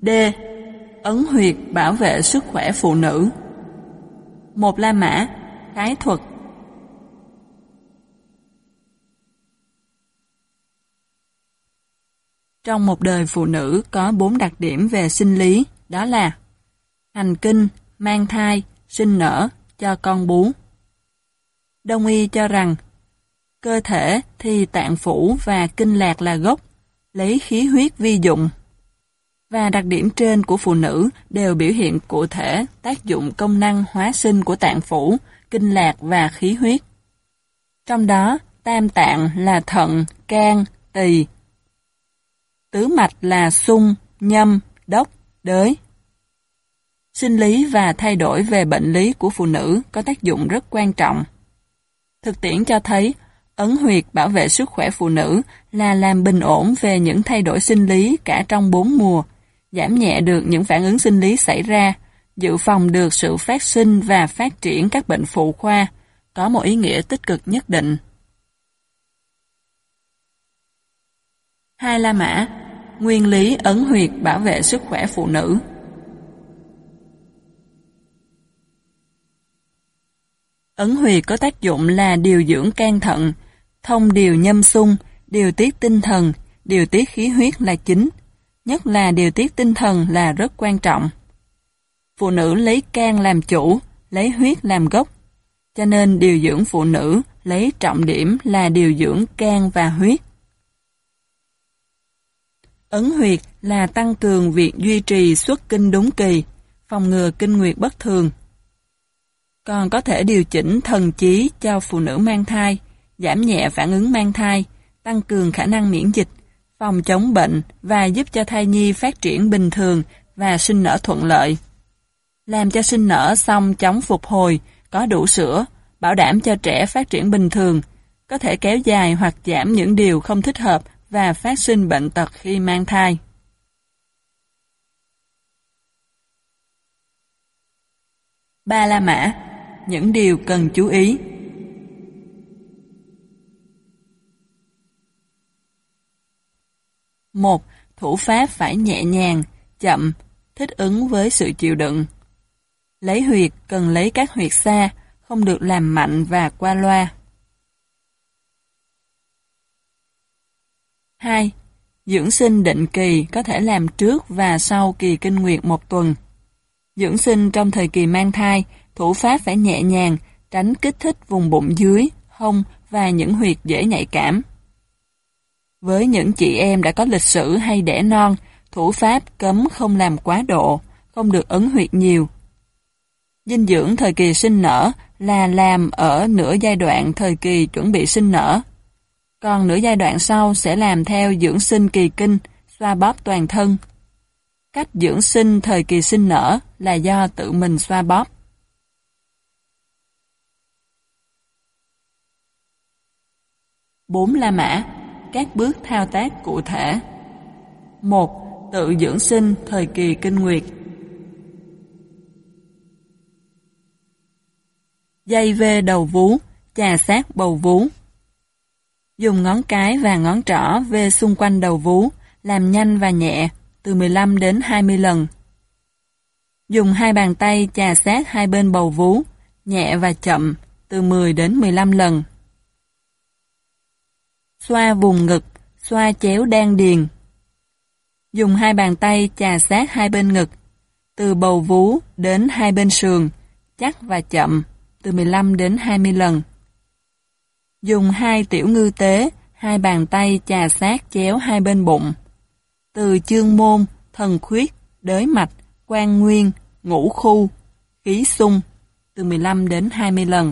D. Ấn huyệt bảo vệ sức khỏe phụ nữ. Một La Mã, khái thuật. Trong một đời phụ nữ có 4 đặc điểm về sinh lý, đó là hành kinh, mang thai, sinh nở, cho con bú. Đông y cho rằng, cơ thể thì tạng phủ và kinh lạc là gốc, lấy khí huyết vi dụng. Và đặc điểm trên của phụ nữ đều biểu hiện cụ thể tác dụng công năng hóa sinh của tạng phủ, kinh lạc và khí huyết. Trong đó, tam tạng là thận, can, tỳ. Tứ mạch là xung, nhâm, đốc, đới. Sinh lý và thay đổi về bệnh lý của phụ nữ có tác dụng rất quan trọng. Thực tiễn cho thấy, ấn huyệt bảo vệ sức khỏe phụ nữ là làm bình ổn về những thay đổi sinh lý cả trong 4 mùa, giảm nhẹ được những phản ứng sinh lý xảy ra, dự phòng được sự phát sinh và phát triển các bệnh phụ khoa, có một ý nghĩa tích cực nhất định. Hai La Mã, nguyên lý ấn huyệt bảo vệ sức khỏe phụ nữ. Ấn huyệt có tác dụng là điều dưỡng can thận, thông điều nhâm xung, điều tiết tinh thần, điều tiết khí huyết là chính, nhất là điều tiết tinh thần là rất quan trọng. Phụ nữ lấy can làm chủ, lấy huyết làm gốc, cho nên điều dưỡng phụ nữ lấy trọng điểm là điều dưỡng can và huyết. Ấn huyệt là tăng cường việc duy trì xuất kinh đúng kỳ, phòng ngừa kinh nguyệt bất thường. Còn có thể điều chỉnh thần trí cho phụ nữ mang thai, giảm nhẹ phản ứng mang thai, tăng cường khả năng miễn dịch, phòng chống bệnh và giúp cho thai nhi phát triển bình thường và sinh nở thuận lợi. Làm cho sinh nở xong chóng phục hồi, có đủ sữa, bảo đảm cho trẻ phát triển bình thường, có thể kéo dài hoặc giảm những điều không thích hợp và phát sinh bệnh tật khi mang thai. Ba La Mã, những điều cần chú ý. Một, thủ pháp phải nhẹ nhàng, chậm, thích ứng với sự chịu đựng. Lấy huyệt cần lấy các huyệt xa, không được làm mạnh và qua loa. 2. Dưỡng sinh định kỳ có thể làm trước và sau kỳ kinh nguyệt 1 tuần. Dưỡng sinh trong thời kỳ mang thai, thủ pháp phải nhẹ nhàng, tránh kích thích vùng bụng dưới, hông và những huyệt dễ nhạy cảm. Với những chị em đã có lịch sử hay đẻ non, thủ pháp cấm không làm quá độ, không được ấn huyệt nhiều. Dinh dưỡng thời kỳ sinh nở là làm ở nửa giai đoạn thời kỳ chuẩn bị sinh nở. Còn nửa giai đoạn sau sẽ làm theo dưỡng sinh kỳ kinh, xoa bóp toàn thân. Cách dưỡng sinh thời kỳ sinh nở là do tự mình xoa bóp. 4 La Mã, các bước thao tác cụ thể. 1. Tự dưỡng sinh thời kỳ kinh nguyệt. Dây vê đầu vú, chà sát bầu vú. Dùng ngón cái và ngón trỏ vê xung quanh đầu vú, làm nhanh và nhẹ, từ 15 đến 20 lần. Dùng 2 bàn tay chà sát hai bên bầu vú, nhẹ và chậm, từ 10 đến 15 lần. Xoa vùng ngực, xoa chéo đan điền. Dùng 2 bàn tay chà sát hai bên ngực, từ bầu vú đến hai bên sườn, chắc và chậm, từ 15 đến 20 lần. Dùng 2 tiểu ngư tế, 2 bàn tay chà sát chéo hai bên bụng, từ chương môn, thần khuyết, đới mạch, quan nguyên, ngũ khu, khí xung, từ 15 đến 20 lần.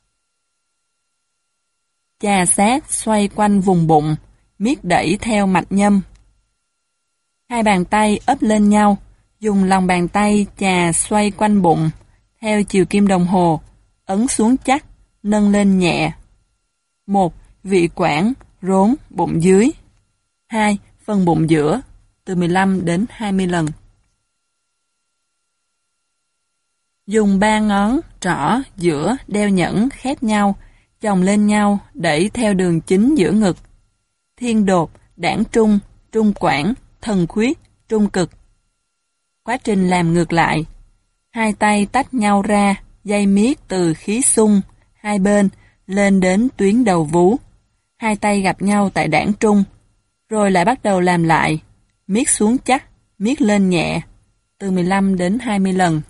Chà sát xoay quanh vùng bụng, miết đẩy theo mạch nhâm. 2 bàn tay ấp lên nhau, dùng lòng bàn tay chà xoay quanh bụng, theo chiều kim đồng hồ, ấn xuống chắc, nâng lên nhẹ. 1. Vị quản, rốn, bụng dưới. 2. Phần bụng giữa, từ 15 đến 20 lần. Dùng 3 ngón, trỏ, giữa, đeo nhẫn, khép nhau, chồng lên nhau, đẩy theo đường chính giữa ngực. Thiên đột, đảng trung, trung quản, thần khuyết, trung cực. Quá trình làm ngược lại. Hai tay tách nhau ra, dây miết từ khí xung, hai bên, lên đến tuyến đầu vú. Hai tay gặp nhau tại đảng trung, rồi lại bắt đầu làm lại. Miết xuống chắc, miết lên nhẹ, từ 15 đến 20 lần.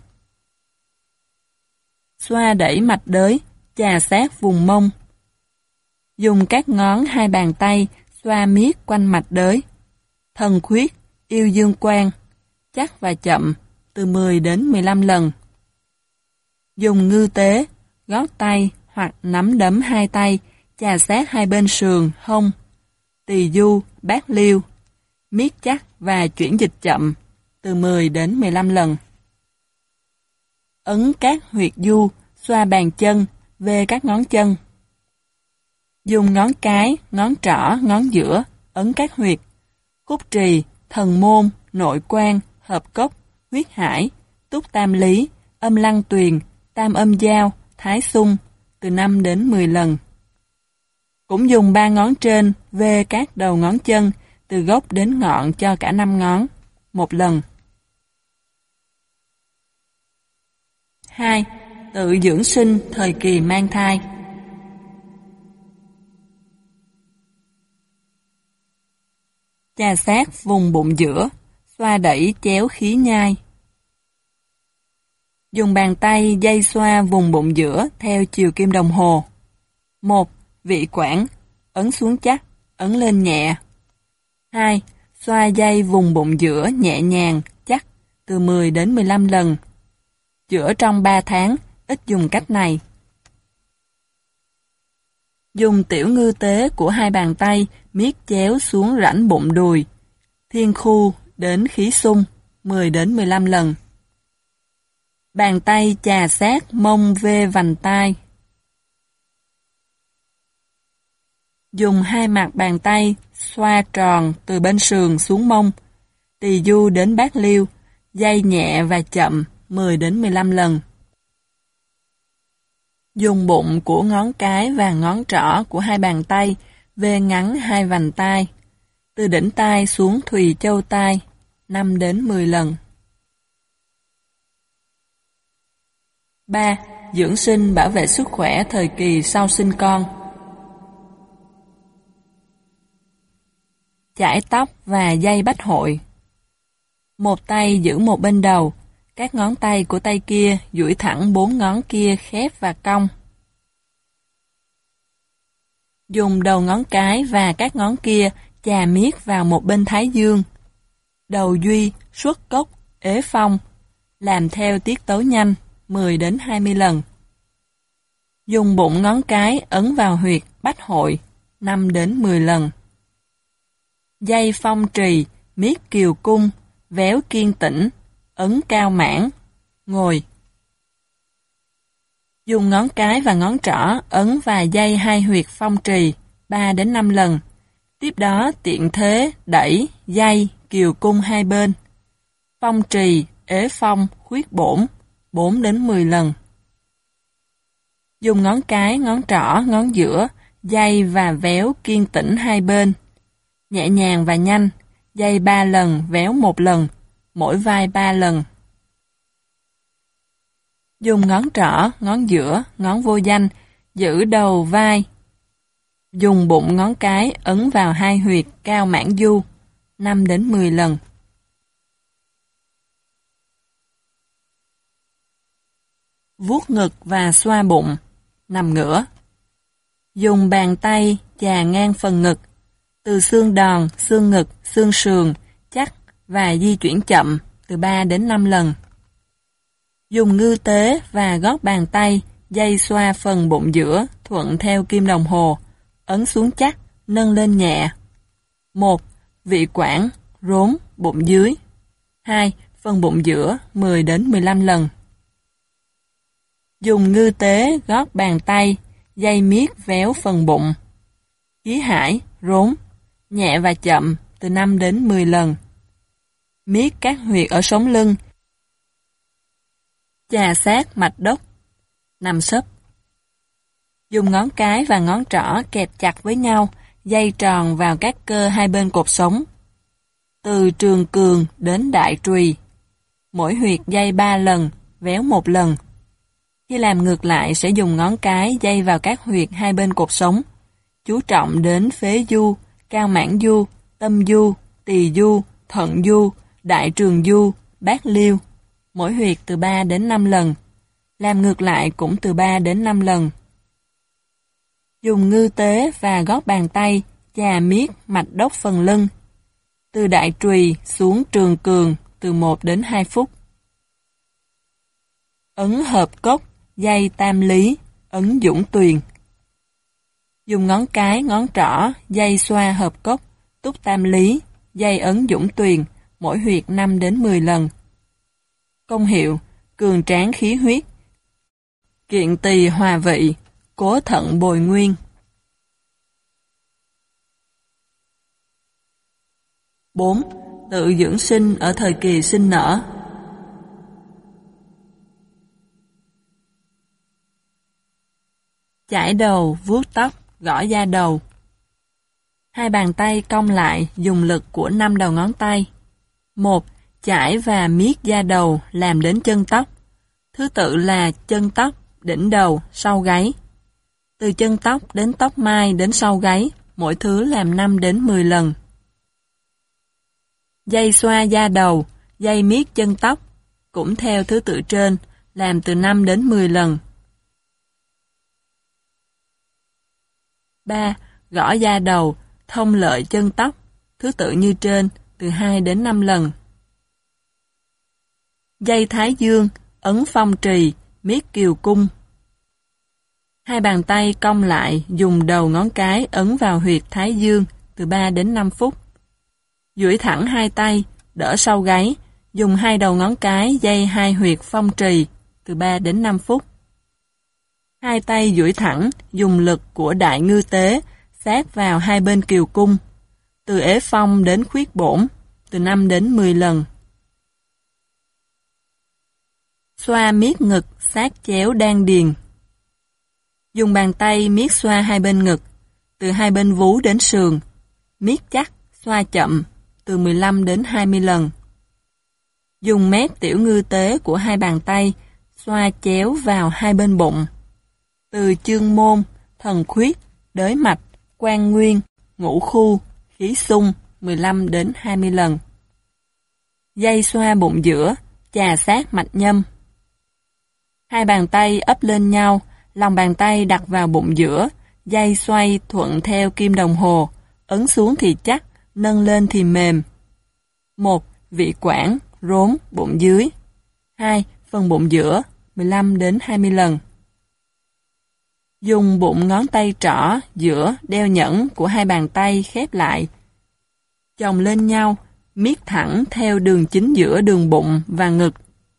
Xoa đẩy mạch đới, chà sát vùng mông. Dùng các ngón hai bàn tay xoa miết quanh mạch đới. Thần khuyết, yêu dương quan, chắc và chậm, từ 10 đến 15 lần. Dùng ngư tế, gót tay hoặc nắm đấm hai tay, chà sát hai bên sườn, hông, tỳ du, bát liêu, miết chắc và chuyển dịch chậm, từ 10 đến 15 lần. Ấn các huyệt du, xoa bàn chân, về các ngón chân. Dùng ngón cái, ngón trỏ, ngón giữa, ấn các huyệt, khúc trì, thần môn, nội quan, hợp cốc, huyết hải, túc tam lý, âm lăng tuyền, tam âm giao, thái xung, từ 5 đến 10 lần. Cũng dùng 3 ngón trên về các đầu ngón chân, từ gốc đến ngọn cho cả 5 ngón, một lần. 2. Tự dưỡng sinh thời kỳ mang thai. Chà sát vùng bụng giữa, xoa đẩy chéo khí nhai. Dùng bàn tay dây xoa vùng bụng giữa theo chiều kim đồng hồ. 1. Vị quản, ấn xuống chắc, ấn lên nhẹ. 2. Xoa dây vùng bụng giữa nhẹ nhàng, chắc, từ 10 đến 15 lần. Chữa trong 3 tháng, ít dùng cách này. Dùng tiểu ngư tế của hai bàn tay miết chéo xuống rãnh bụng đùi, thiên khu đến khí xung, 10 đến 15 lần. Bàn tay chà sát mông vê vành tai. Dùng hai mặt bàn tay xoa tròn từ bên sườn xuống mông, tỳ du đến bát liêu, dây nhẹ và chậm, 10 đến 15 lần. Dùng bụng của ngón cái và ngón trỏ của hai bàn tay vê ngắn hai vành tai, từ đỉnh tai xuống thùy châu tai, 5 đến 10 lần. 3. Dưỡng sinh bảo vệ sức khỏe thời kỳ sau sinh con. Chải tóc và dây bách hội. Một tay giữ một bên đầu, các ngón tay của tay kia duỗi thẳng 4 ngón kia khép và cong. Dùng đầu ngón cái và các ngón kia chà miết vào một bên thái dương. Đầu duy, xuất cốc, ế phong, làm theo tiết tấu nhanh, 10 đến 20 lần. Dùng bụng ngón cái ấn vào huyệt bách hội, 5 đến 10 lần. Dây phong trì, miết kiều cung, véo kiên tĩnh, ấn cao mãn, ngồi. Dùng ngón cái và ngón trỏ ấn và dây hai huyệt phong trì, 3 đến 5 lần. Tiếp đó tiện thế, đẩy, dây, kiều cung hai bên. Phong trì, ế phong, khuyết bổn, 4 đến 10 lần. Dùng ngón cái, ngón trỏ, ngón giữa, dây và véo kiên tĩnh hai bên. Nhẹ nhàng và nhanh, dây 3 lần, véo 1 lần, mỗi vai 3 lần. Dùng ngón trỏ, ngón giữa, ngón vô danh, giữ đầu vai. Dùng bụng ngón cái ấn vào hai huyệt cao mãn du, 5 đến 10 lần. Vuốt ngực và xoa bụng, nằm ngửa. Dùng bàn tay chà ngang phần ngực, từ xương đòn, xương ngực, xương sườn, chắc và di chuyển chậm, từ 3 đến 5 lần. Dùng ngư tế và gót bàn tay, dây xoa phần bụng giữa, thuận theo kim đồng hồ, ấn xuống chắc, nâng lên nhẹ. 1. Vị quản, rốn, bụng dưới. 2. Phần bụng giữa, 10 đến 15 lần. Dùng ngư tế gót bàn tay, dây miết véo phần bụng. Khí hải, rốn, nhẹ và chậm, từ 5 đến 10 lần. Miết các huyệt ở sống lưng. Chà sát mạch đốc, nằm sấp. Dùng ngón cái và ngón trỏ kẹp chặt với nhau, dây tròn vào các cơ hai bên cột sống. Từ trường cường đến đại trùy. mỗi huyệt day 3 lần, véo 1 lần. Khi làm ngược lại sẽ dùng ngón cái day vào các huyệt hai bên cột sống, chú trọng đến phế du, cao mãn du, tâm du, tỳ du, thận du, đại trường du, bát liêu, mỗi huyệt từ 3 đến 5 lần. Làm ngược lại cũng từ 3 đến 5 lần. Dùng ngư tế và gót bàn tay chà miết mạch đốc phần lưng, từ đại trùy xuống trường cường từ 1 đến 2 phút. Ấn hợp cốc, day tam lý, ấn dũng tuyền. Dùng ngón cái, ngón trỏ, day xoa hợp cốc, túc tam lý, day ấn dũng tuyền, mỗi huyệt 5 đến 10 lần. Công hiệu: cường tráng khí huyết, kiện tỳ hòa vị, cố thận bồi nguyên. 4. Tự dưỡng sinh ở thời kỳ sinh nở. Chải đầu, vuốt tóc, gõ da đầu. Hai bàn tay cong lại dùng lực của 5 đầu ngón tay. 1. Chải và miết da đầu làm đến chân tóc. Thứ tự là chân tóc, đỉnh đầu, sau gáy. Từ chân tóc đến tóc mai đến sau gáy, mỗi thứ làm 5 đến 10 lần. Day xoa da đầu, day miết chân tóc, cũng theo thứ tự trên, làm từ 5 đến 10 lần. 3. Gõ da đầu, thông lợi chân tóc, thứ tự như trên, từ 2 đến 5 lần. Day thái dương, ấn phong trì, miết kiều cung. Hai bàn tay cong lại, dùng đầu ngón cái ấn vào huyệt thái dương, từ 3 đến 5 phút. Duỗi thẳng hai tay, đỡ sau gáy, dùng hai đầu ngón cái day hai huyệt phong trì, từ 3 đến 5 phút. Hai tay duỗi thẳng, dùng lực của đại ngư tế, sát vào hai bên kiều cung, từ ế phong đến khuyết bổn, từ 5 đến 10 lần. Xoa miết ngực, sát chéo đan điền. Dùng bàn tay miết xoa hai bên ngực, từ hai bên vú đến sườn, miết chắc, xoa chậm, từ 15 đến 20 lần. Dùng mép tiểu ngư tế của hai bàn tay, xoa chéo vào hai bên bụng, từ chương môn, thần khuyết, đới mạch, quan nguyên, ngũ khu, khí xung, 15 đến 20 lần. Day xoa bụng giữa, chà sát mạch nhâm. Hai bàn tay ấp lên nhau, lòng bàn tay đặt vào bụng giữa, day xoay thuận theo kim đồng hồ, ấn xuống thì chắc, nâng lên thì mềm. 1. Vị quản, rốn, bụng dưới. 2. Phần bụng giữa, 15 đến 20 lần. Dùng bụng ngón tay trỏ, giữa, đeo nhẫn của hai bàn tay khép lại, chồng lên nhau, miết thẳng theo đường chính giữa đường bụng và ngực.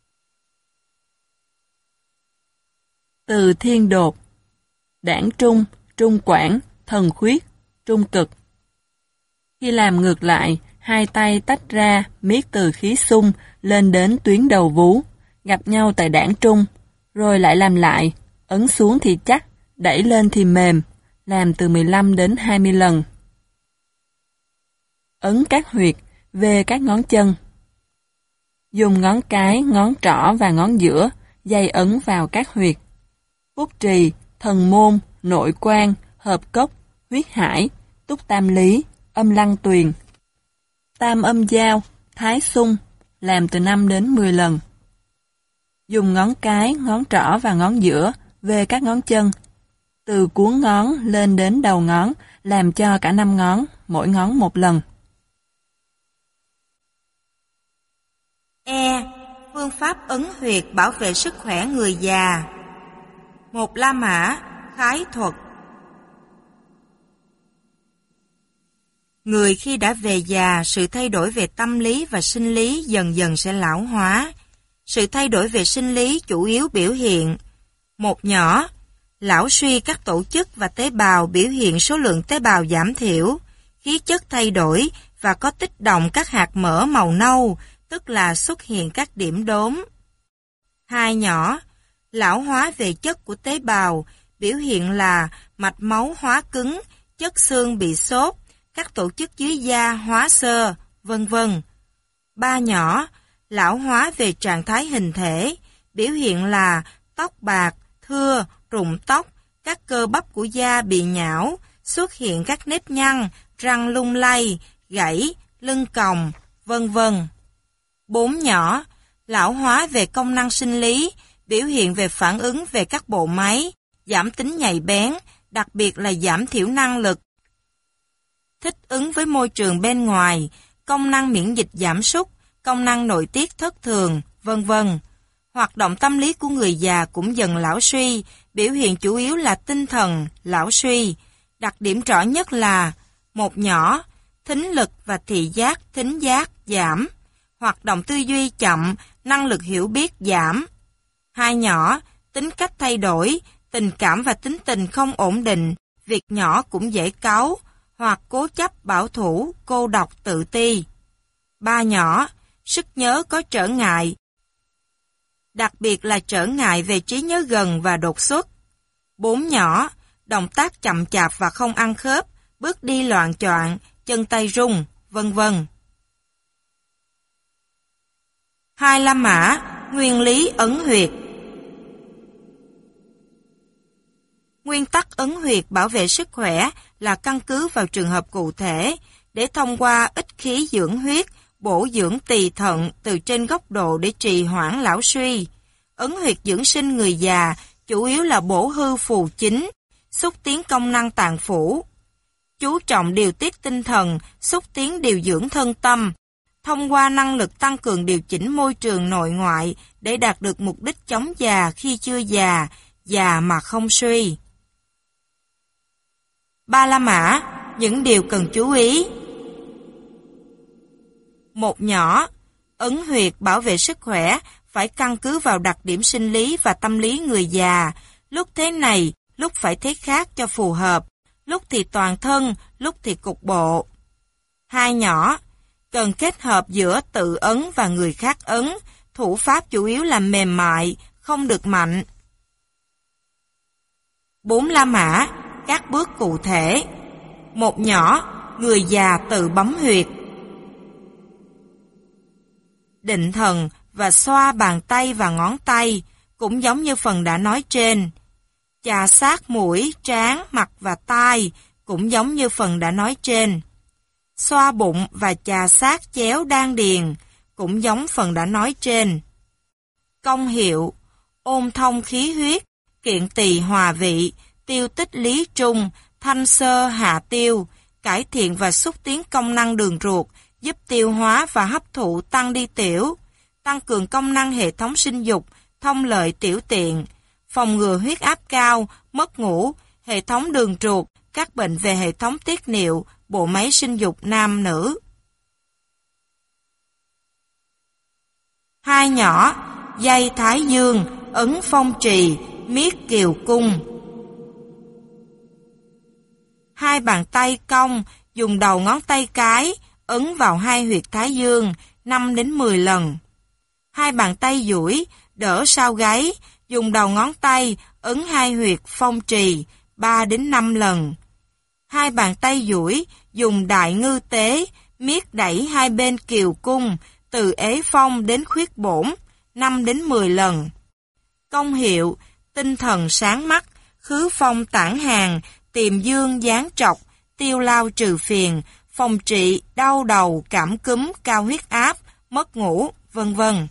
Từ thiên đột, đảng trung, trung quản, thần khuyết, trung cực. Khi làm ngược lại, hai tay tách ra, miết từ khí xung lên đến tuyến đầu vú, gặp nhau tại đảng trung, rồi lại làm lại, ấn xuống thì chắc, đẩy lên thì mềm, làm từ 15 đến 20 lần. Ấn các huyệt, về các ngón chân. Dùng ngón cái, ngón trỏ và ngón giữa, day ấn vào các huyệt. Phúc trì, thần môn, nội quan, hợp cốc, huyết hải, túc tam lý, âm lăng tuyền. Tam âm giao, thái xung, làm từ 5 đến 10 lần. Dùng ngón cái, ngón trỏ và ngón giữa, về các ngón chân. Từ cuốn ngón lên đến đầu ngón, làm cho cả 5 ngón, mỗi ngón 1 lần. E. Phương pháp ấn huyệt bảo vệ sức khỏe người già. 1. La Mã, khái thuật. Người khi đã về già, sự thay đổi về tâm lý và sinh lý dần dần sẽ lão hóa. Sự thay đổi về sinh lý chủ yếu biểu hiện: 1. Nhỏ, lão suy các tổ chức và tế bào, biểu hiện số lượng tế bào giảm thiểu, khí chất thay đổi và có tích động các hạt mỡ màu nâu, tức là xuất hiện các điểm đốm. 2. Nhỏ, lão hóa về chất của tế bào, biểu hiện là mạch máu hóa cứng, chất xương bị xốp, các tổ chức dưới da hóa xơ, vân vân. 3. Nhỏ, lão hóa về trạng thái hình thể, biểu hiện là tóc bạc, thưa, rụng tóc, các cơ bắp của da bị nhão, xuất hiện các nếp nhăn, răng lung lay, gãy, lưng còng, vân vân. 4 nhỏ, lão hóa về công năng sinh lý, biểu hiện về phản ứng về các bộ máy, giảm tính nhạy bén, đặc biệt là giảm thiểu năng lực, thích ứng với môi trường bên ngoài, công năng miễn dịch giảm sút, công năng nội tiết thất thường, vân vân. Hoạt động tâm lý của người già cũng dần lão suy, biểu hiện chủ yếu là tinh thần, lão suy. Đặc điểm rõ nhất là: 1 nhỏ, thính lực và thị giác, thính giác giảm, hoạt động tư duy chậm, năng lực hiểu biết giảm. 2 nhỏ, tính cách thay đổi, tình cảm và tính tình không ổn định, việc nhỏ cũng dễ cáu, hoặc cố chấp bảo thủ, cô độc tự ti. 3 nhỏ, sức nhớ có trở ngại, đặc biệt là trở ngại về trí nhớ gần và đột xuất. 4 nhỏ, động tác chậm chạp và không ăn khớp, bước đi loạng choạng, chân tay rung, vân vân. 2 La Mã, nguyên lý ấn huyệt. Nguyên tắc ấn huyệt bảo vệ sức khỏe là căn cứ vào trường hợp cụ thể, để thông qua ích khí dưỡng huyết, bổ dưỡng tỳ thận từ trên góc độ để trì hoãn lão suy. Ấn huyệt dưỡng sinh người già chủ yếu là bổ hư phù chính, xúc tiến công năng tạng phủ, chú trọng điều tiết tinh thần, xúc tiến điều dưỡng thân tâm, thông qua năng lực tăng cường điều chỉnh môi trường nội ngoại để đạt được mục đích chống già khi chưa già, già mà không suy. 3 La Mã, những điều cần chú ý. 1 nhỏ, ấn huyệt bảo vệ sức khỏe phải căn cứ vào đặc điểm sinh lý và tâm lý người già, lúc thế này, lúc phải thế khác cho phù hợp, lúc thì toàn thân, lúc thì cục bộ. 2 nhỏ, cần kết hợp giữa tự ấn và người khác ấn, thủ pháp chủ yếu là mềm mại, không được mạnh. 4 La Mã, các bước cụ thể. 1 nhỏ, người già tự bấm huyệt. Định thần và xoa bàn tay và ngón tay, cũng giống như phần đã nói trên. Chà sát mũi, trán, mặt và tai, cũng giống như phần đã nói trên. Xoa bụng và chà sát chéo đan điền, cũng giống phần đã nói trên. Công hiệu: ôn thông khí huyết, kiện tỳ hòa vị, tiêu tích lý trung, thanh xơ hạ tiêu, cải thiện và xúc tiến công năng đường ruột, giúp tiêu hóa và hấp thụ tăng đi tiểu, tăng cường công năng hệ thống sinh dục, thông lợi tiểu tiện, phòng ngừa huyết áp cao, mất ngủ, hệ thống đường ruột, các bệnh về hệ thống tiết niệu, bộ máy sinh dục nam nữ. 2 nhỏ, dây thái dương, ấn phong trì, miết kiều cung. 2 bàn tay cong, dùng đầu ngón tay cái, ấn vào 2 huyệt thái dương, 5 đến 10 lần. 2 bàn tay duỗi, đỡ sau gáy, dùng đầu ngón tay, ấn 2 huyệt phong trì, 3 đến 5 lần. 2 bàn tay duỗi, dùng đại ngư tế, miết đẩy 2 bên kiều cung, từ ế phong đến khuyết bổn, 5 đến 10 lần. Công hiệu: tinh thần sáng mắt, khứ phong tản hàng, tiềm dương giáng trọc, tiêu lao trừ phiền, phòng trị đau đầu, cảm cúm, cao huyết áp, mất ngủ, vân vân.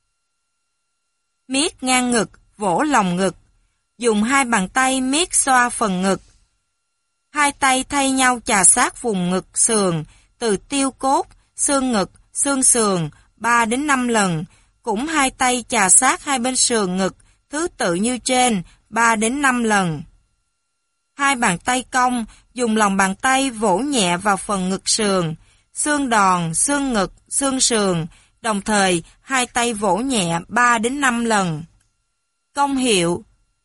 Miết ngang ngực, vỗ lòng ngực. Dùng 2 bàn tay miết xoa phần ngực. 2 tay thay nhau chà sát vùng ngực sườn, từ tiêu cốt, xương ngực, xương sườn, 3 đến 5 lần. Cũng 2 tay chà sát 2 bên sườn ngực, thứ tự như trên, 3 đến 5 lần. 2 bàn tay cong, dùng lòng bàn tay vỗ nhẹ vào phần ngực sườn, xương đòn, xương ngực, xương sườn, đồng thời 2 tay vỗ nhẹ 3 đến 5 lần. Công hiệu: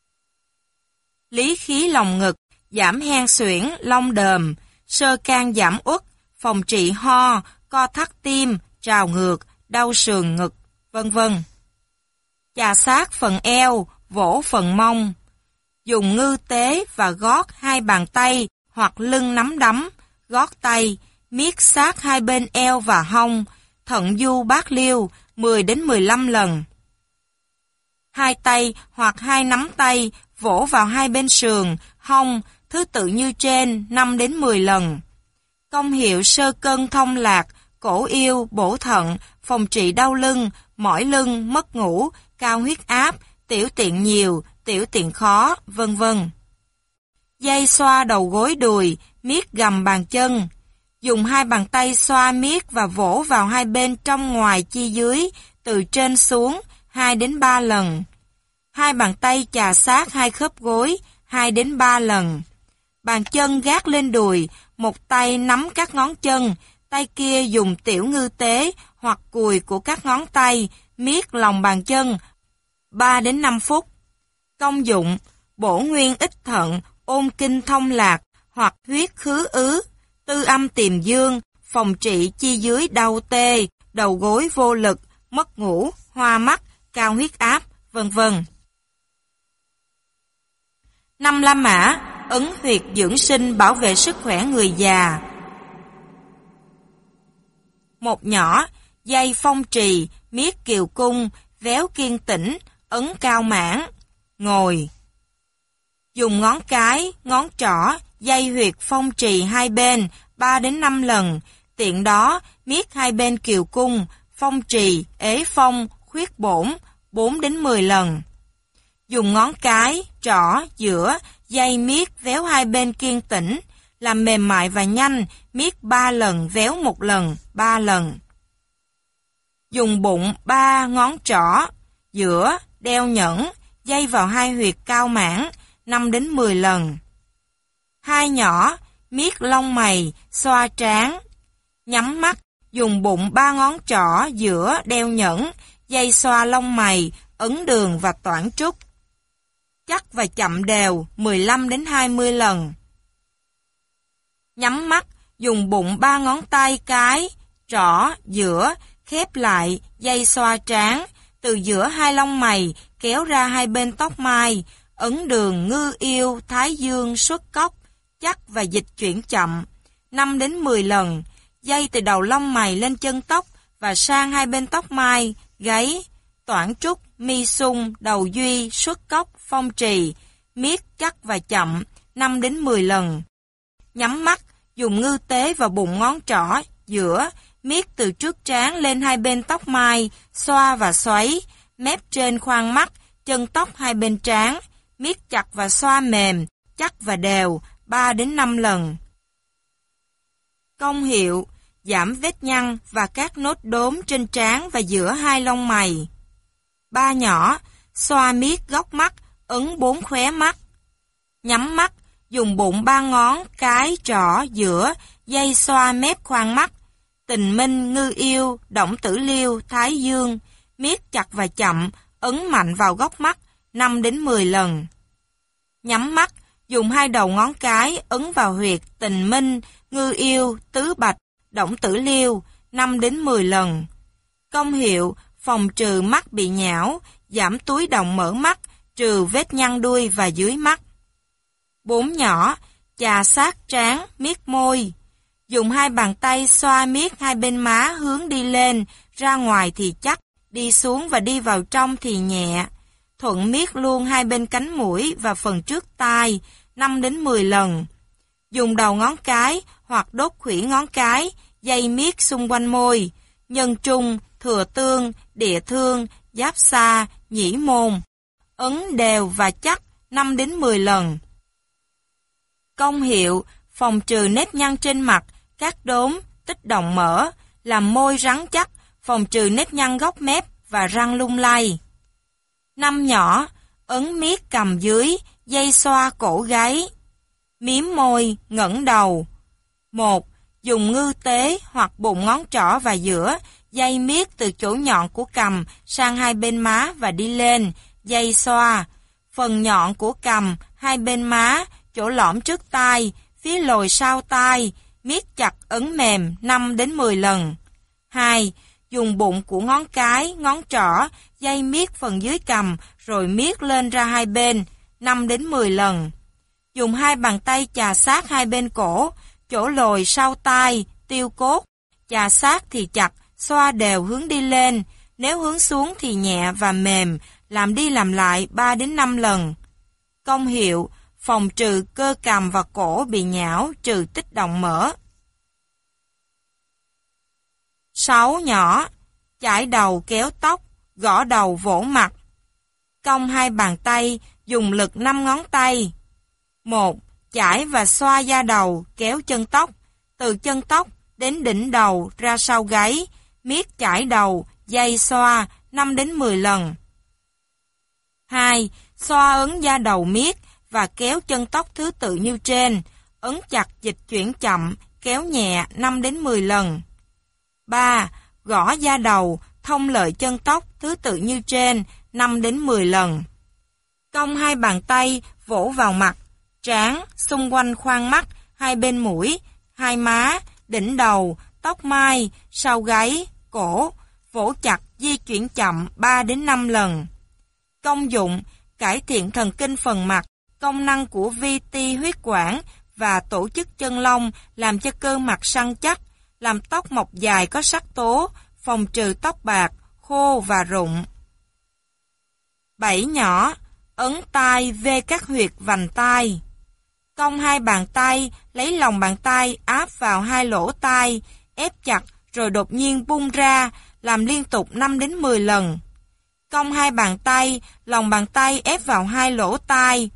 lý khí lòng ngực, giảm hen suyễn, long đờm, sơ can giảm uất, phòng trị ho, co thắt tim, trào ngược, đau sườn ngực, vân vân. Chà sát phần eo, vỗ phần mông. Dùng ngư tế và gót 2 bàn tay hoặc lưng nắm đấm, gót tay, miết sát 2 bên eo và hông, thận du bát liêu, 10 đến 15 lần. Hai tay hoặc hai nắm tay vỗ vào hai bên sườn, hông, thứ tự như trên 5 đến 10 lần. Công hiệu sơ cân thông lạc, cổ yêu, bổ thận, phòng trị đau lưng, mỏi lưng, mất ngủ, cao huyết áp, tiểu tiện nhiều, tiểu tiện khó, vân vân. Dây xoa đầu gối đùi, miết gầm bàn chân. Dùng hai bàn tay xoa miết và vỗ vào hai bên trong ngoài chi dưới, từ trên xuống, 2 đến 3 lần. Hai bàn tay chà sát hai khớp gối, 2 đến 3 lần. Bàn chân gác lên đùi, một tay nắm các ngón chân, tay kia dùng tiểu ngư tế hoặc cùi của các ngón tay, miết lòng bàn chân, 3 đến 5 phút. Công dụng, bổ nguyên ích thận, ôn kinh thông lạc, hoặc huyết khứ ứ, tư âm tiềm dương, phòng trị chi dưới đau tê, đầu gối vô lực, mất ngủ, hoa mắt, cao huyết áp, vân vân. 5 La Mã, ấn huyệt dưỡng sinh bảo vệ sức khỏe người già. Một nhỏ, dây phong trì, miết kiều cung, véo kiên tĩnh, ấn cao mãn, ngồi. Dùng ngón cái, ngón trỏ, dây huyệt phong trì hai bên, 3 đến 5 lần, tiện đó miết hai bên kiều cung, phong trì, ế phong, khuyết bổn, 4 đến 10 lần. Dùng ngón cái, trỏ, giữa, dây miết véo hai bên kiên tĩnh, làm mềm mại và nhanh, miết 3 lần, véo 1 lần, 3 lần. Dùng bụng 3 ngón trỏ, giữa, đeo nhẫn, dây vào hai huyệt cao mãn, 5 đến 10 lần. Hai nhỏ, miết lông mày, xoa trán. Nhắm mắt, dùng bụng 3 ngón trỏ, giữa, đeo nhẫn, dây xoa lông mày, ấn đường và toản trúc. Chắc và chậm đều, 15 đến 20 lần. Nhắm mắt, dùng bụng 3 ngón tay cái, trỏ, giữa, khép lại, dây xoa trán, từ giữa hai lông mày, kéo ra hai bên tóc mai, ấn đường, ngư yêu, thái dương, xuất cốc, chắc và dịch chuyển chậm, 5 đến 10 lần, dây từ đầu lông mày lên chân tóc và sang hai bên tóc mai, gáy, toản trúc, mi sung, đầu duy, xuất cốc, phong trì, miết chắc và chậm, 5 đến 10 lần. Nhắm mắt, dùng ngư tế vào bụng ngón trỏ, giữa, miết từ trước trán lên hai bên tóc mai, xoa và xoáy, mép trên khoang mắt, chân tóc hai bên trán, miết chặt và xoa mềm, chắc và đều, 3 đến 5 lần. Công hiệu, giảm vết nhăn và các nốt đốm trên trán và giữa hai lông mày. 3 nhỏ, xoa miết góc mắt, ấn 4 khóe mắt. Nhắm mắt, dùng bụng 3 ngón, cái, trỏ, giữa, dây xoa mép khoang mắt. Tình minh, ngư yêu, động tử liêu, thái dương, miết chặt và chậm, ấn mạnh vào góc mắt, 5 đến 10 lần. Nhắm mắt, dùng hai đầu ngón cái ấn vào huyệt tình minh, ngư yêu, tứ bạch, động tử liêu, 5 đến 10 lần. Công hiệu, phòng trừ mắt bị nhão, giảm túi động mỡ mắt, trừ vết nhăn đuôi và dưới mắt. 4 nhỏ, chà sát trán, miết môi. Dùng hai bàn tay xoa miết hai bên má hướng đi lên, ra ngoài thì chắc, đi xuống và đi vào trong thì nhẹ. Thuận miết luôn hai bên cánh mũi và phần trước tai, 5 đến 10 lần. Dùng đầu ngón cái hoặc đốt khuỷu ngón cái, dây miết xung quanh môi, nhân trung, thừa tương, địa thương, giáp xa, nhĩ môn. Ấn đều và chắc, 5 đến 10 lần. Công hiệu, phòng trừ nếp nhăn trên mặt, các đốm, tích động mỡ, làm môi rắn chắc, phòng trừ nếp nhăn góc mép và răng lung lay. 5 nhỏ, ấn miết cầm dưới, dây xoa cổ gáy. Miếm môi, ngẩng đầu. 1. Dùng ngư tế hoặc bụng ngón trỏ và giữa, dây miết từ chỗ nhọn của cằm sang hai bên má và đi lên, dây xoa. Phần nhọn của cằm, hai bên má, chỗ lõm trước tai, phía lồi sau tai, miết chặt ấn mềm 5 đến 10 lần. 2. Dùng bụng của ngón cái, ngón trỏ, dây miết phần dưới cằm rồi miết lên ra hai bên 5 đến 10 lần. Dùng hai bàn tay chà sát hai bên cổ, chỗ lồi sau tai, tiêu cốt, chà sát thì chặt, xoa đều hướng đi lên, Nếu hướng xuống thì nhẹ và mềm, làm đi làm lại 3 đến 5 lần. Công hiệu: phòng trừ cơ cằm và cổ bị nhão, trừ tích động mỡ. 6 nhỏ, chải đầu kéo tóc, gõ đầu vỗ mặt. Cong 2 bàn tay, dùng lực 5 ngón tay. 1. Chải và xoa da đầu, kéo chân tóc, từ chân tóc đến đỉnh đầu ra sau gáy, miết chải đầu, dây xoa 5 đến 10 lần. 2. Xoa ấn da đầu miết và kéo chân tóc thứ tự như trên, ấn chặt dịch chuyển chậm, kéo nhẹ 5 đến 10 lần. 3. Gõ da đầu, thông lợi chân tóc thứ tự như trên 5 đến 10 lần. Cong 2 bàn tay, vỗ vào mặt, trán, xung quanh khoang mắt, hai bên mũi, hai má, đỉnh đầu, tóc mai, sau gáy, cổ, vỗ chặt, di chuyển chậm 3 đến 5 lần. Công dụng: cải thiện thần kinh phần mặt, công năng của vi ti huyết quản và tổ chức chân lông, làm cho cơ mặt săn chắc, làm tóc mọc dài có sắc tố, phòng trừ tóc bạc, khô và rụng. 7 nhỏ, ấn tai về các huyệt vành tai. Cong 2 bàn tay, lấy lòng bàn tay áp vào 2 lỗ tai, ép chặt rồi đột nhiên bung ra, làm liên tục 5 đến 10 lần. Cong 2 bàn tay, lòng bàn tay ép vào 2 lỗ tai.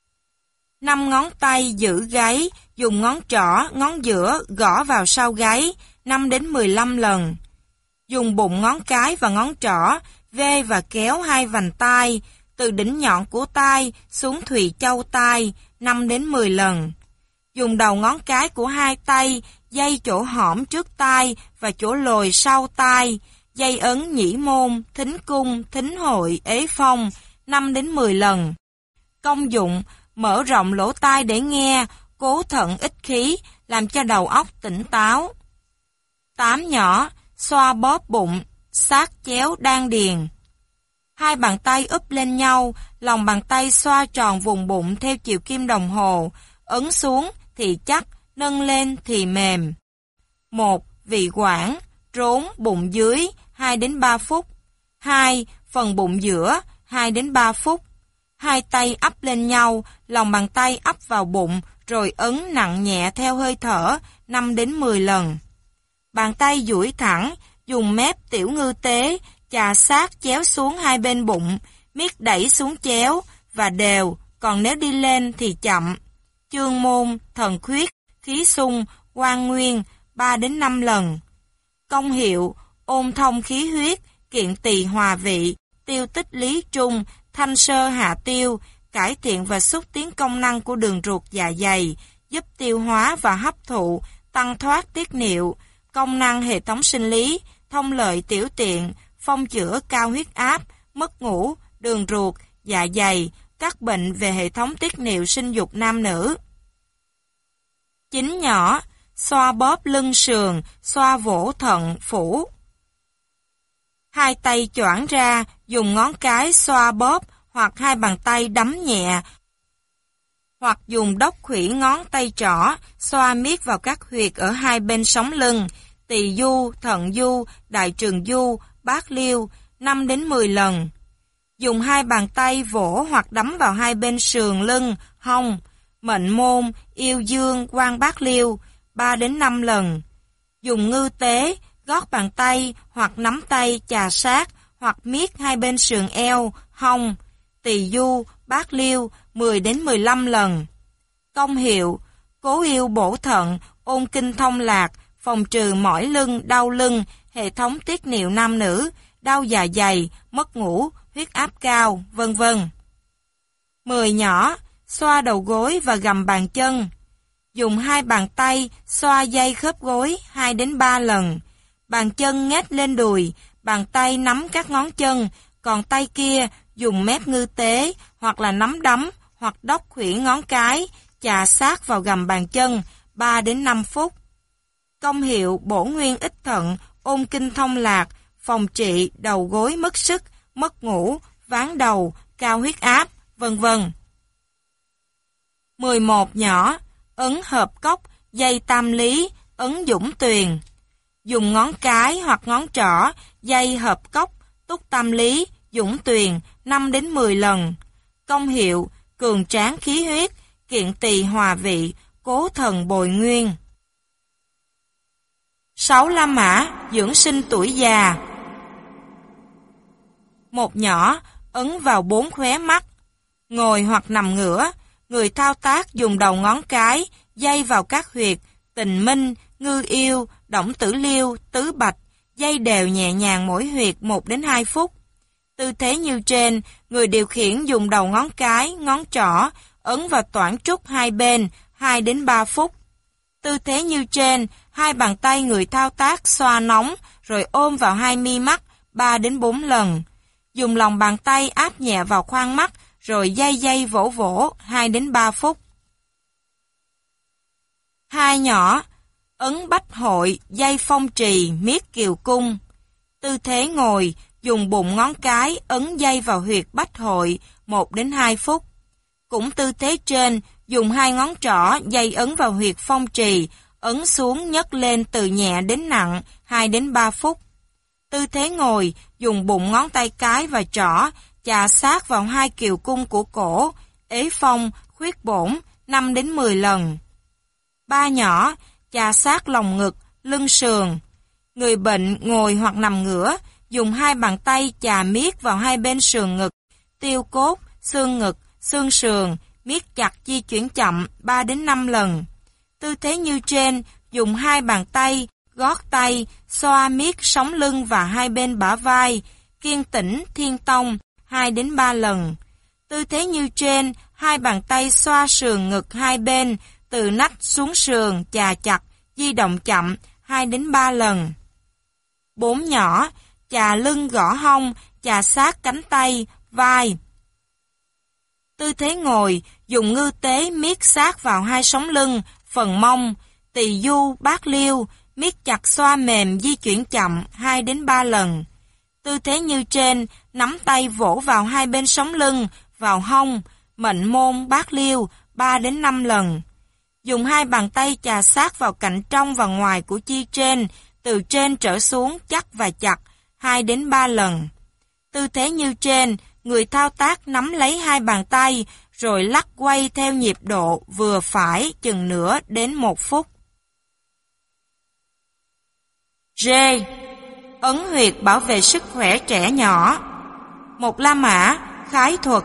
5 ngón tay giữ gáy, dùng ngón trỏ, ngón giữa gõ vào sau gáy 5 đến 15 lần. Dùng bụng ngón cái và ngón trỏ vê và kéo 2 vành tai, từ đỉnh nhọn của tai xuống thùy châu tai 5 đến 10 lần. Dùng đầu ngón cái của 2 tay dây chỗ hõm trước tai và chỗ lồi sau tai, dây ấn nhĩ môn, thính cung, thính hội, ế phong 5 đến 10 lần. Công dụng: mở rộng lỗ tai để nghe, cố thận ít khí, làm cho đầu óc tỉnh táo. 8 nhỏ, xoa bóp bụng, sát chéo đan điền. 2 bàn tay úp lên nhau, lòng bàn tay xoa tròn vùng bụng theo chiều kim đồng hồ, ấn xuống thì chắc, nâng lên thì mềm. 1. Vị quản, rốn bụng dưới 2 đến 3 phút. 2. Phần bụng giữa 2 đến 3 phút. 2 tay ắp lên nhau, lòng bàn tay ắp vào bụng rồi ấn nặng nhẹ theo hơi thở 5 đến 10 lần. Bàn tay duỗi thẳng, dùng mép tiểu ngư tế chà sát chéo xuống hai bên bụng, miết đẩy xuống chéo và đều, còn nếu đi lên thì chậm. Chương môn, thần khuyết, khí sung, quan nguyên 3 đến 5 lần. Công hiệu: ôn thông khí huyết, kiện tỳ hòa vị, tiêu tích lý trung, thanh sơ hạ tiêu, cải thiện và xúc tiến công năng của đường ruột dạ dày, giúp tiêu hóa và hấp thụ, tăng thoát tiết niệu, công năng hệ thống sinh lý, thông lợi tiểu tiện, phong chữa cao huyết áp, mất ngủ, đường ruột, dạ dày, các bệnh về hệ thống tiết niệu sinh dục nam nữ. 9 nhỏ, xoa bóp lưng sườn, xoa vỗ thận phủ. 2 tay choảng ra, dùng ngón cái xoa bóp hoặc 2 bàn tay đấm nhẹ, hoặc dùng đốc khuỷu ngón tay trỏ, xoa miết vào các huyệt ở hai bên sống lưng, tỳ du, thận du, đại trường du, bát liêu 5 đến 10 lần. Dùng 2 bàn tay vỗ hoặc đấm vào hai bên sườn lưng, hông, mệnh môn, yêu dương, quan bát liêu 3 đến 5 lần. Dùng ngư tế, gót bàn tay hoặc nắm tay chà sát hoặc miết hai bên sườn eo, hông, tỳ du, bát liêu 10 đến 15 lần. Công hiệu: cố yêu bổ thận, ôn kinh thông lạc, phòng trừ mỏi lưng, đau lưng, hệ thống tiết niệu nam nữ, đau dạ dày, mất ngủ, huyết áp cao, vân vân. 10 nhỏ, xoa đầu gối và gầm bàn chân. Dùng 2 bàn tay xoa dây khớp gối 2 đến 3 lần. Bàn chân nhét lên đùi, bàn tay nắm các ngón chân, còn tay kia dùng mép ngư tế hoặc là nắm đấm hoặc đốc khuỷu ngón cái, chà sát vào gầm bàn chân 3 đến 5 phút. Công hiệu: bổ nguyên ích thận, ôn kinh thông lạc, phòng trị đầu gối mất sức, mất ngủ, ván đầu, cao huyết áp, vân vân. 11 nhỏ, ấn hợp cốc, dây tam lý, ấn dũng tuyền. Dùng ngón cái hoặc ngón trỏ, dây hợp cốc, túc tâm lý, dũng tuyền 5 đến 10 lần. Công hiệu, cường tráng khí huyết, kiện tỳ hòa vị, cố thần bồi nguyên. 6 la mã, dưỡng sinh tuổi già. Một nhỏ, ấn vào 4 khóe mắt. Ngồi hoặc nằm ngửa, người thao tác dùng đầu ngón cái, dây vào các huyệt, tình minh, ngư yêu, động tử liêu, tứ bạch, dây đều nhẹ nhàng mỗi huyệt 1 đến 2 phút. Tư thế như trên, người điều khiển dùng đầu ngón cái, ngón trỏ, ấn vào toản trúc hai bên 2 đến 3 phút. Tư thế như trên, hai bàn tay người thao tác xoa nóng rồi ôm vào hai mi mắt 3 đến 4 lần. Dùng lòng bàn tay áp nhẹ vào khoang mắt rồi dây vỗ vỗ 2 đến 3 phút. 2 nhỏ, ấn bách hội, dây phong trì, miết kiều cung. Tư thế ngồi, dùng bụng ngón cái ấn dây vào huyệt bách hội 1 đến 2 phút. Cũng tư thế trên, dùng 2 ngón trỏ dây ấn vào huyệt phong trì, ấn xuống nhấc lên từ nhẹ đến nặng 2 đến 3 phút. Tư thế ngồi, dùng bụng ngón tay cái và trỏ chà sát vào 2 kiều cung của cổ, ế phong, khuyết bổn 5 đến 10 lần. 3 nhỏ, chà sát lòng ngực, lưng sườn. Người bệnh ngồi hoặc nằm ngửa, dùng 2 bàn tay chà miết vào hai bên sườn ngực, tiêu cốt, xương ngực, xương sườn, miết chặt di chuyển chậm 3 đến 5 lần. Tư thế như trên, dùng 2 bàn tay, gót tay, xoa miết sống lưng và hai bên bả vai, kiên tĩnh, thiên tông 2 đến 3 lần. Tư thế như trên, 2 bàn tay xoa sườn ngực hai bên, từ nách xuống sườn, chà chặt, di động chậm 2 đến 3 lần. 4 nhỏ, chà lưng gõ hông, chà sát cánh tay, vai. Tư thế ngồi, dùng ngư tế miết sát vào hai sống lưng, phần mông, tỳ du, bát liêu, miết chặt xoa mềm di chuyển chậm 2 đến 3 lần. Tư thế như trên, nắm tay vỗ vào hai bên sống lưng, vào hông, mệnh môn, bát liêu 3 đến 5 lần. Dùng 2 bàn tay chà sát vào cạnh trong và ngoài của chi trên, từ trên trở xuống chắc và chặt 2 đến 3 lần. Tư thế như trên, người thao tác nắm lấy 2 bàn tay rồi lắc quay theo nhịp độ vừa phải chừng nửa đến 1 phút. G. Ấn huyệt bảo vệ sức khỏe trẻ nhỏ. 1 la mã, khái thuật.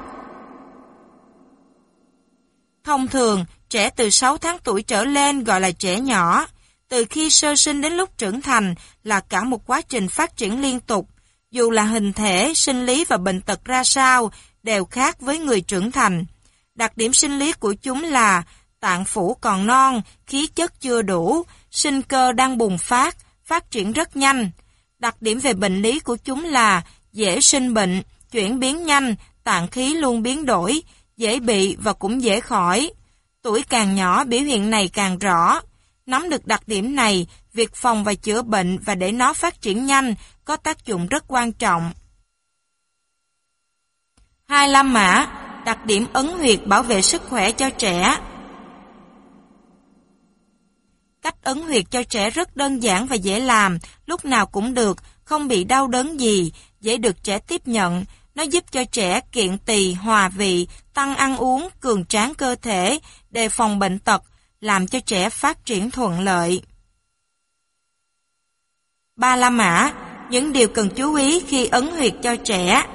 Thông thường, trẻ từ 6 tháng tuổi trở lên gọi là trẻ nhỏ. Từ khi sơ sinh đến lúc trưởng thành là cả một quá trình phát triển liên tục. Dù là hình thể, sinh lý và bệnh tật ra sao, đều khác với người trưởng thành. Đặc điểm sinh lý của chúng là tạng phủ còn non, khí chất chưa đủ, sinh cơ đang bùng phát triển rất nhanh. Đặc điểm về bệnh lý của chúng là dễ sinh bệnh, chuyển biến nhanh, tạng khí luôn biến đổi, dễ bị và cũng dễ khỏi. Tuổi càng nhỏ biểu hiện này càng rõ. Nắm được đặc điểm này, việc phòng và chữa bệnh và để nó phát triển nhanh có tác dụng rất quan trọng. 2 la mã, đặc điểm ấn huyệt bảo vệ sức khỏe cho trẻ. Cách ấn huyệt cho trẻ rất đơn giản và dễ làm, lúc nào cũng được, không bị đau đớn gì, dễ được trẻ tiếp nhận. Nó giúp cho trẻ kiện tỳ, hòa vị, tăng ăn uống, cường tráng cơ thể, đề phòng bệnh tật, làm cho trẻ phát triển thuận lợi. 3 la mã, những điều cần chú ý khi ấn huyệt cho trẻ.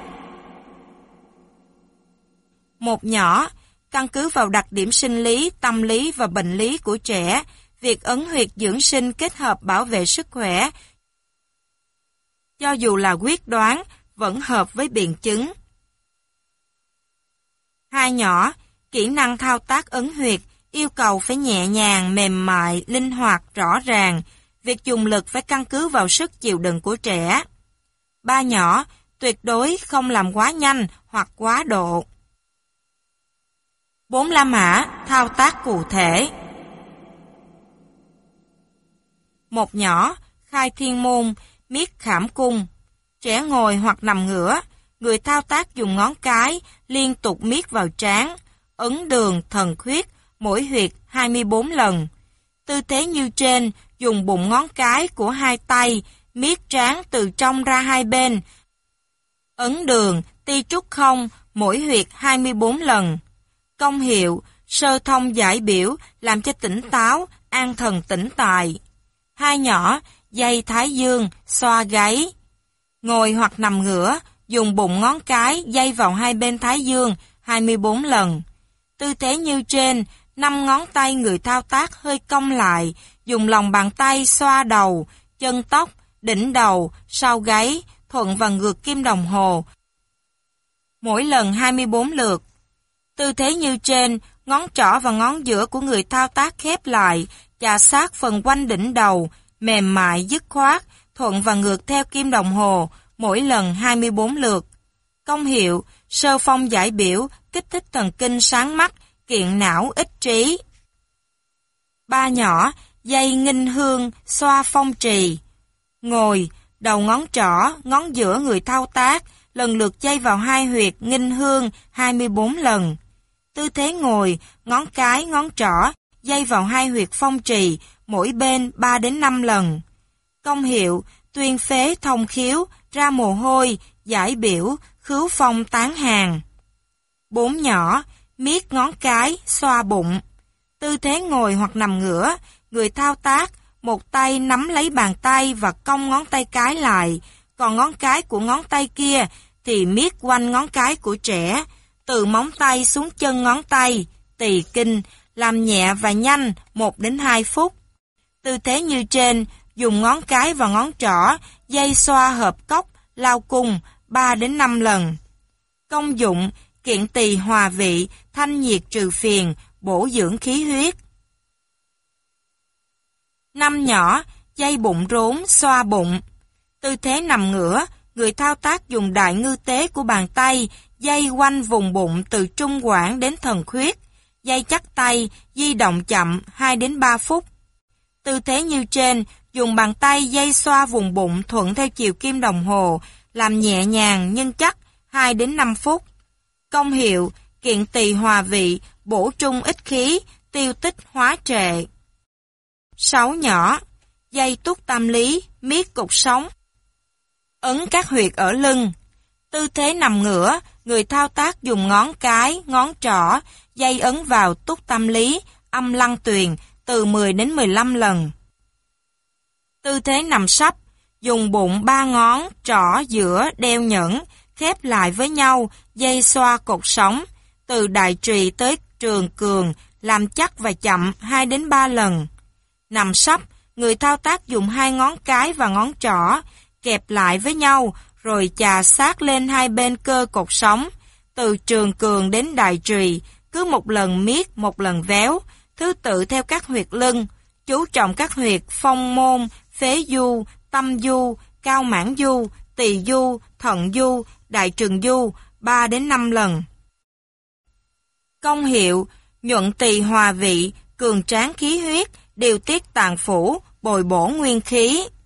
1 nhỏ, căn cứ vào đặc điểm sinh lý, tâm lý và bệnh lý của trẻ, việc ấn huyệt dưỡng sinh kết hợp bảo vệ sức khỏe, cho dù là quyết đoán, vẫn hợp với biện chứng. 2 nhỏ, kỹ năng thao tác ấn huyệt, yêu cầu phải nhẹ nhàng, mềm mại, linh hoạt, rõ ràng. Việc dùng lực phải căn cứ vào sức chịu đựng của trẻ. 3 nhỏ, tuyệt đối không làm quá nhanh hoặc quá độ. 4 la mã, thao tác cụ thể. 1 nhỏ, khai thiên môn, miết khảm cung. Trẻ ngồi hoặc nằm ngửa, người thao tác dùng ngón cái liên tục miết vào trán, ấn đường, thần khuyết, mỗi huyệt 24 lần. Tư thế như trên, dùng bụng ngón cái của hai tay, miết trán từ trong ra hai bên, Ấn đường, ti trúc không, mỗi huyệt 24 lần. Công hiệu, sơ thông giải biểu, làm cho tỉnh táo, an thần tĩnh tại. Hai nhỏ, dây thái dương, xoa gáy. Ngồi hoặc nằm ngửa, dùng bụng ngón cái dây vào hai bên thái dương 24 lần. Tư thế như trên, 5 ngón tay người thao tác hơi cong lại, dùng lòng bàn tay xoa đầu, chân tóc, đỉnh đầu, sau gáy, thuận và ngược kim đồng hồ. Mỗi lần 24 lượt. Tư thế như trên, ngón trỏ và ngón giữa của người thao tác khép lại, chà sát phần quanh đỉnh đầu, mềm mại dứt khoát, thuận và ngược theo kim đồng hồ, mỗi lần 24 lượt. Công hiệu, sơ phong giải biểu, kích thích thần kinh sáng mắt, kiện não ích trí. Ba nhỏ, dây nghinh hương, xoa phong trì. Ngồi, đầu ngón trỏ, ngón giữa người thao tác, lần lượt dây vào hai huyệt nghinh hương 24 lần. Tư thế ngồi, ngón cái, ngón trỏ, dây vào hai huyệt phong trì, mỗi bên 3 đến 5 lần. Công hiệu, tuyên phế thông khiếu, ra mồ hôi, giải biểu, khứu phong tán hàn. 4 nhỏ, miết ngón cái, xoa bụng. Tư thế ngồi hoặc nằm ngửa, người thao tác, một tay nắm lấy bàn tay và cong ngón tay cái lại, còn ngón cái của ngón tay kia thì miết quanh ngón cái của trẻ, từ móng tay xuống chân ngón tay, tỳ kinh, làm nhẹ và nhanh 1 đến 2 phút. Tư thế như trên, dùng ngón cái và ngón trỏ, dây xoa hợp cốc, lao cung 3 đến 5 lần. Công dụng, kiện tỳ hòa vị, thanh nhiệt trừ phiền, bổ dưỡng khí huyết. 5 nhỏ, dây bụng rốn, xoa bụng. Tư thế nằm ngửa, người thao tác dùng đại ngư tế của bàn tay, dây quanh vùng bụng từ trung quản đến thần khuyết, dây chắc tay, di động chậm 2 đến 3 phút. Tư thế như trên, dùng bàn tay dây xoa vùng bụng thuận theo chiều kim đồng hồ, làm nhẹ nhàng nhưng chắc 2 đến 5 phút. Công hiệu, kiện tỳ hòa vị, bổ trung ích khí, tiêu tích hóa trệ. 6 nhỏ, dây túc tam lý, miết cột sống. Ấn các huyệt ở lưng. Tư thế nằm ngửa, người thao tác dùng ngón cái, ngón trỏ, dây ấn vào túc tam lý, âm lăng tuyền, từ 10 đến 15 lần. Tư thế nằm sấp, dùng bụng 3 ngón, trỏ giữa đeo nhẫn, khép lại với nhau, dây xoa cột sống, từ đại trì tới trường cường, làm chắc và chậm 2 đến 3 lần. Nằm sấp, người thao tác dùng 2 ngón cái và ngón trỏ, kẹp lại với nhau, rồi chà sát lên hai bên cơ cột sống, từ trường cường đến đại trì, cứ một lần miết, một lần véo, thứ tự theo các huyệt lưng, chú trọng các huyệt phong môn, phế du, tâm du, cao mãn du, tỳ du, thận du, đại trường du, 3 đến 5 lần. Công hiệu, nhuận tỳ hòa vị, cường tráng khí huyết, điều tiết tạng phủ, bồi bổ nguyên khí.